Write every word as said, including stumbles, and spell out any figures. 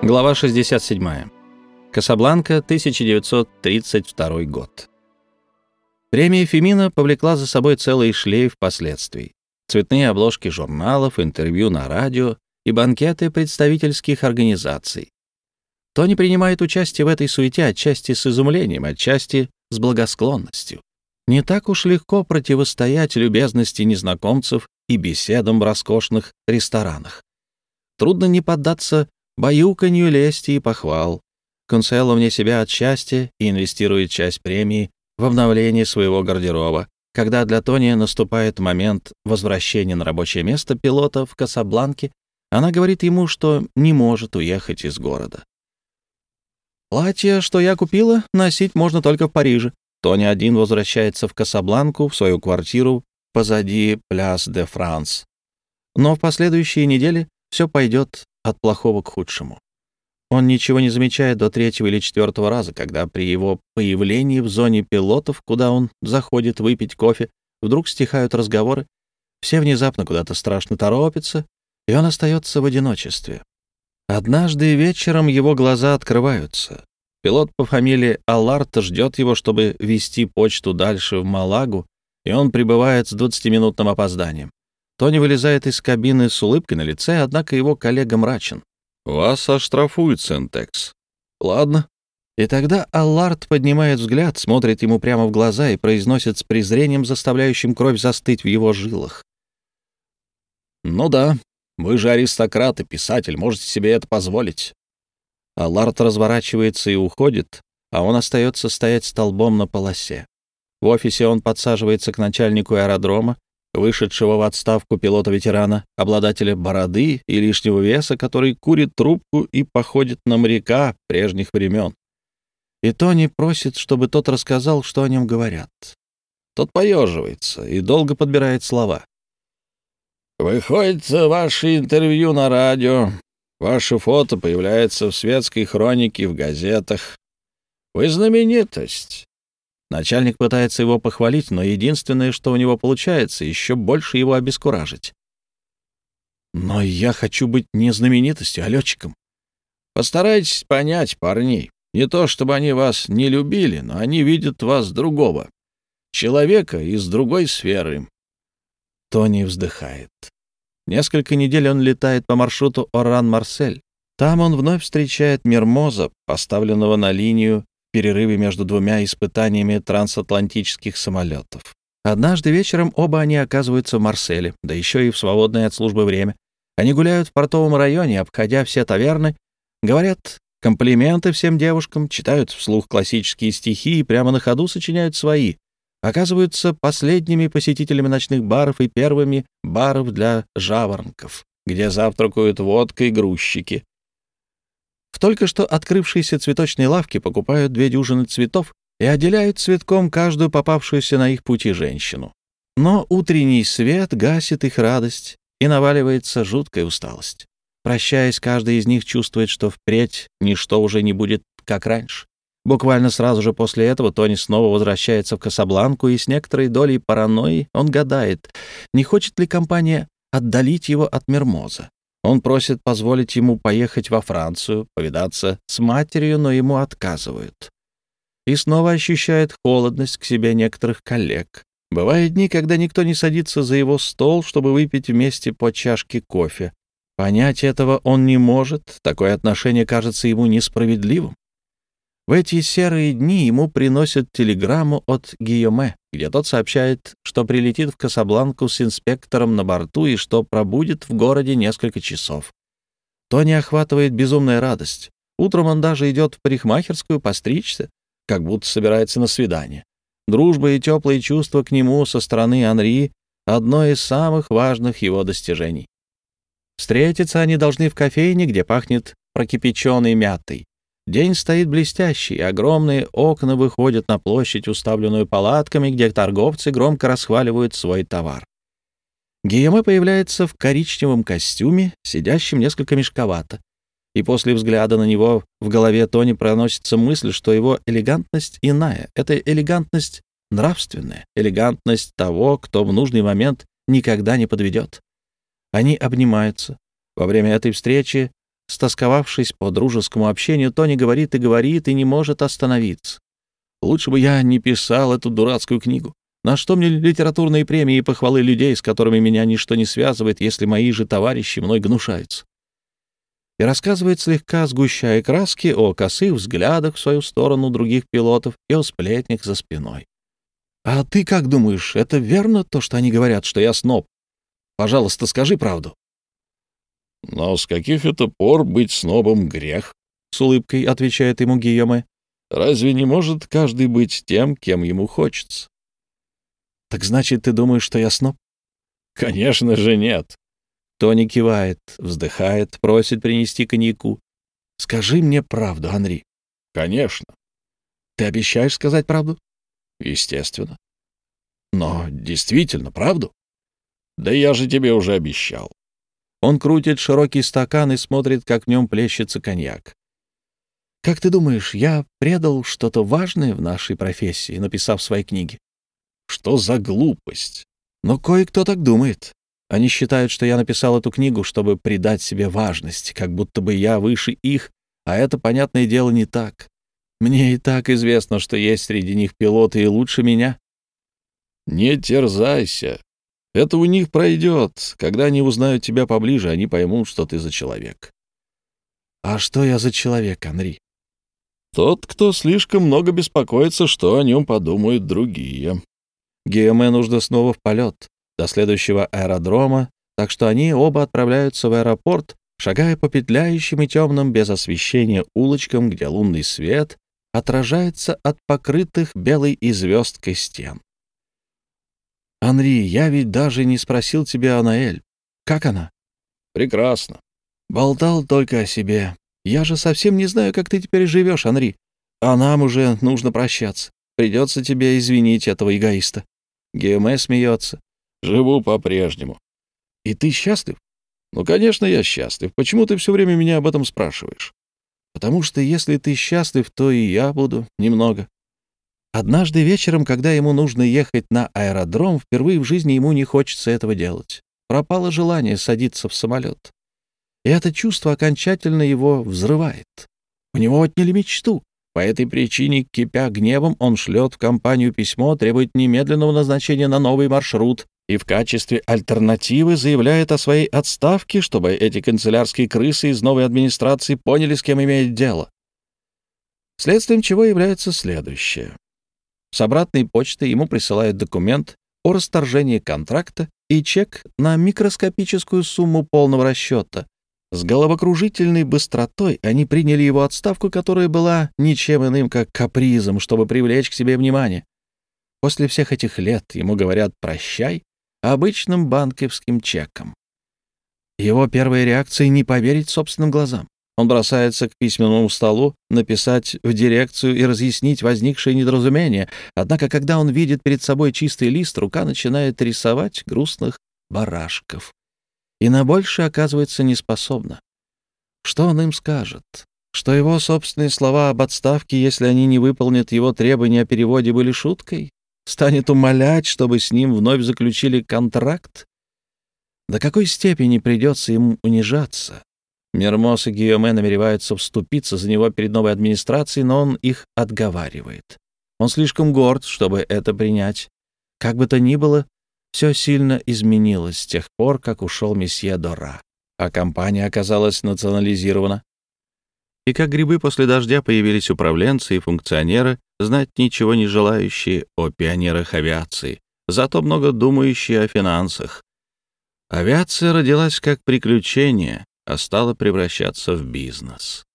Глава шестьдесят семь. Касабланка, тысяча девятьсот тридцать второй год. Премия Фемина повлекла за собой целый шлейф последствий. Цветные обложки журналов, интервью на радио и банкеты представительских организаций. Тони принимает участие в этой суете отчасти с изумлением, отчасти с благосклонностью. Не так уж легко противостоять любезности незнакомцев и беседам в роскошных ресторанах. Трудно не поддаться баюканью, лести и похвал. Консуэло вне себя от счастья и инвестирует часть премии в обновление своего гардероба. Когда для Тони наступает момент возвращения на рабочее место пилота в Касабланке, она говорит ему, что не может уехать из города. «Платье, что я купила, носить можно только в Париже». Тони один возвращается в Касабланку, в свою квартиру позади Пляс де Франс. Но в последующие недели все пойдет от плохого к худшему. Он ничего не замечает до третьего или четвертого раза, когда при его появлении в зоне пилотов, куда он заходит выпить кофе, вдруг стихают разговоры, все внезапно куда-то страшно торопятся, и он остается в одиночестве. Однажды вечером его глаза открываются. Пилот по фамилии Аллард ждет его, чтобы везти почту дальше в Малагу, и он прибывает с двадцатиминутным опозданием. Тони вылезает из кабины с улыбкой на лице, однако его коллега мрачен. «Вас оштрафуют, Сентекс». «Ладно». И тогда Аллард поднимает взгляд, смотрит ему прямо в глаза и произносит с презрением, заставляющим кровь застыть в его жилах. «Ну да, вы же аристократ и писатель, можете себе это позволить». Аллард разворачивается и уходит, а он остается стоять столбом на полосе. В офисе он подсаживается к начальнику аэродрома, вышедшего в отставку пилота-ветерана, обладателя бороды и лишнего веса, который курит трубку и походит на моряка прежних времен. И Тони просит, чтобы тот рассказал, что о нем говорят. Тот поеживается и долго подбирает слова. «Выходит ваше интервью на радио, ваше фото появляется в светской хронике, в газетах. Вы знаменитость». Начальник пытается его похвалить, но единственное, что у него получается, еще больше его обескуражить. «Но я хочу быть не знаменитостью, а летчиком». «Постарайтесь понять парней. Не то, чтобы они вас не любили, но они видят вас другого. Человека из другой сферы». Тони вздыхает. Несколько недель он летает по маршруту Оран-Марсель. Там он вновь встречает Мермоза, поставленного на линию в перерыве между двумя испытаниями трансатлантических самолетов. Однажды вечером оба они оказываются в Марселе, да еще и в свободное от службы время. Они гуляют в портовом районе, обходя все таверны, говорят комплименты всем девушкам, читают вслух классические стихи и прямо на ходу сочиняют свои. Оказываются последними посетителями ночных баров и первыми баров для жаворонков, где завтракают водкой грузчики. В только что открывшейся цветочной лавке покупают две дюжины цветов и отделяют цветком каждую попавшуюся на их пути женщину. Но утренний свет гасит их радость, и наваливается жуткая усталость. Прощаясь, каждый из них чувствует, что впредь ничто уже не будет как раньше. Буквально сразу же после этого Тони снова возвращается в Касабланку, и с некоторой долей паранойи он гадает, не хочет ли компания отдалить его от Мермоза. Он просит позволить ему поехать во Францию, повидаться с матерью, но ему отказывают. И снова ощущает холодность к себе некоторых коллег. Бывают дни, когда никто не садится за его стол, чтобы выпить вместе по чашке кофе. Понять этого он не может, такое отношение кажется ему несправедливым. В эти серые дни ему приносят телеграмму от Гийоме, где тот сообщает, что прилетит в Касабланку с инспектором на борту и что пробудет в городе несколько часов. Тони охватывает безумная радость. Утром он даже идет в парикмахерскую постричься, как будто собирается на свидание. Дружба и теплые чувства к нему со стороны Анри — одно из самых важных его достижений. Встретиться они должны в кофейне, где пахнет прокипяченной мятой. День стоит блестящий, огромные окна выходят на площадь, уставленную палатками, где торговцы громко расхваливают свой товар. Гийоме появляется в коричневом костюме, сидящем несколько мешковато, и после взгляда на него в голове Тони проносится мысль, что его элегантность иная. Это элегантность нравственная, элегантность того, кто в нужный момент никогда не подведет. Они обнимаются. Во время этой встречи стосковавшись по дружескому общению, Тони говорит и говорит и не может остановиться. Лучше бы я не писал эту дурацкую книгу. На что мне литературные премии и похвалы людей, с которыми меня ничто не связывает, если мои же товарищи мной гнушаются? И рассказывает, слегка сгущая краски, о косых взглядах в свою сторону других пилотов и о сплетнях за спиной. «А ты как думаешь, это верно то, что они говорят, что я сноб? Пожалуйста, скажи правду». «Но с каких это пор быть снобом грех?» — с улыбкой отвечает ему Гийоме. «Разве не может каждый быть тем, кем ему хочется?» «Так значит, ты думаешь, что я сноб?» «Конечно же нет». Тони кивает, вздыхает, просит принести коньяку. «Скажи мне правду, Анри». «Конечно». «Ты обещаешь сказать правду?» «Естественно». «Но действительно правду?» «Да я же тебе уже обещал». Он крутит широкий стакан и смотрит, как в нем плещется коньяк. «Как ты думаешь, я предал что-то важное в нашей профессии, написав свои книги?» «Что за глупость?» «Но кое-кто так думает. Они считают, что я написал эту книгу, чтобы придать себе важность, как будто бы я выше их, а это, понятное дело, не так. Мне и так известно, что есть среди них пилоты и лучше меня». «Не терзайся. Это у них пройдет. Когда они узнают тебя поближе, они поймут, что ты за человек». «А что я за человек, Анри?» «Тот, кто слишком много беспокоится, что о нем подумают другие». Гийоме нужно снова в полет, до следующего аэродрома, так что они оба отправляются в аэропорт, шагая по петляющим и темным без освещения улочкам, где лунный свет отражается от покрытых белой и звездкой стен. «Анри, я ведь даже не спросил тебя о Наэль. Как она?» «Прекрасно». «Болтал только о себе. Я же совсем не знаю, как ты теперь живешь, Анри. А нам уже нужно прощаться. Придется тебе извинить этого эгоиста». Гийоме смеется. «Живу по-прежнему». «И ты счастлив?» «Ну, конечно, я счастлив. Почему ты все время меня об этом спрашиваешь?» «Потому что если ты счастлив, то и я буду немного». Однажды вечером, когда ему нужно ехать на аэродром, впервые в жизни ему не хочется этого делать. Пропало желание садиться в самолет. И это чувство окончательно его взрывает. У него отняли мечту. По этой причине, кипя гневом, он шлет в компанию письмо, требует немедленного назначения на новый маршрут и в качестве альтернативы заявляет о своей отставке, чтобы эти канцелярские крысы из новой администрации поняли, с кем имеют дело. Следствием чего является следующее. С обратной почты ему присылают документ о расторжении контракта и чек на микроскопическую сумму полного расчета. С головокружительной быстротой они приняли его отставку, которая была ничем иным, как капризом, чтобы привлечь к себе внимание. После всех этих лет ему говорят «прощай» обычным банковским чеком. Его первая реакция — не поверить собственным глазам. Он бросается к письменному столу, написать в дирекцию и разъяснить возникшее недоразумение. Однако, когда он видит перед собой чистый лист, рука начинает рисовать грустных барашков. И на больше оказывается неспособна. Что он им скажет? Что его собственные слова об отставке, если они не выполнят его требования о переводе, были шуткой? Станет умолять, чтобы с ним вновь заключили контракт? До какой степени придется ему унижаться? Мермос и Гийоме намереваются вступиться за него перед новой администрацией, но он их отговаривает. Он слишком горд, чтобы это принять. Как бы то ни было, все сильно изменилось с тех пор, как ушел месье Дора, а компания оказалась национализирована. И как грибы после дождя появились управленцы и функционеры, знать ничего не желающие о пионерах авиации, зато много думающие о финансах. Авиация родилась как приключение, а стала превращаться в бизнес.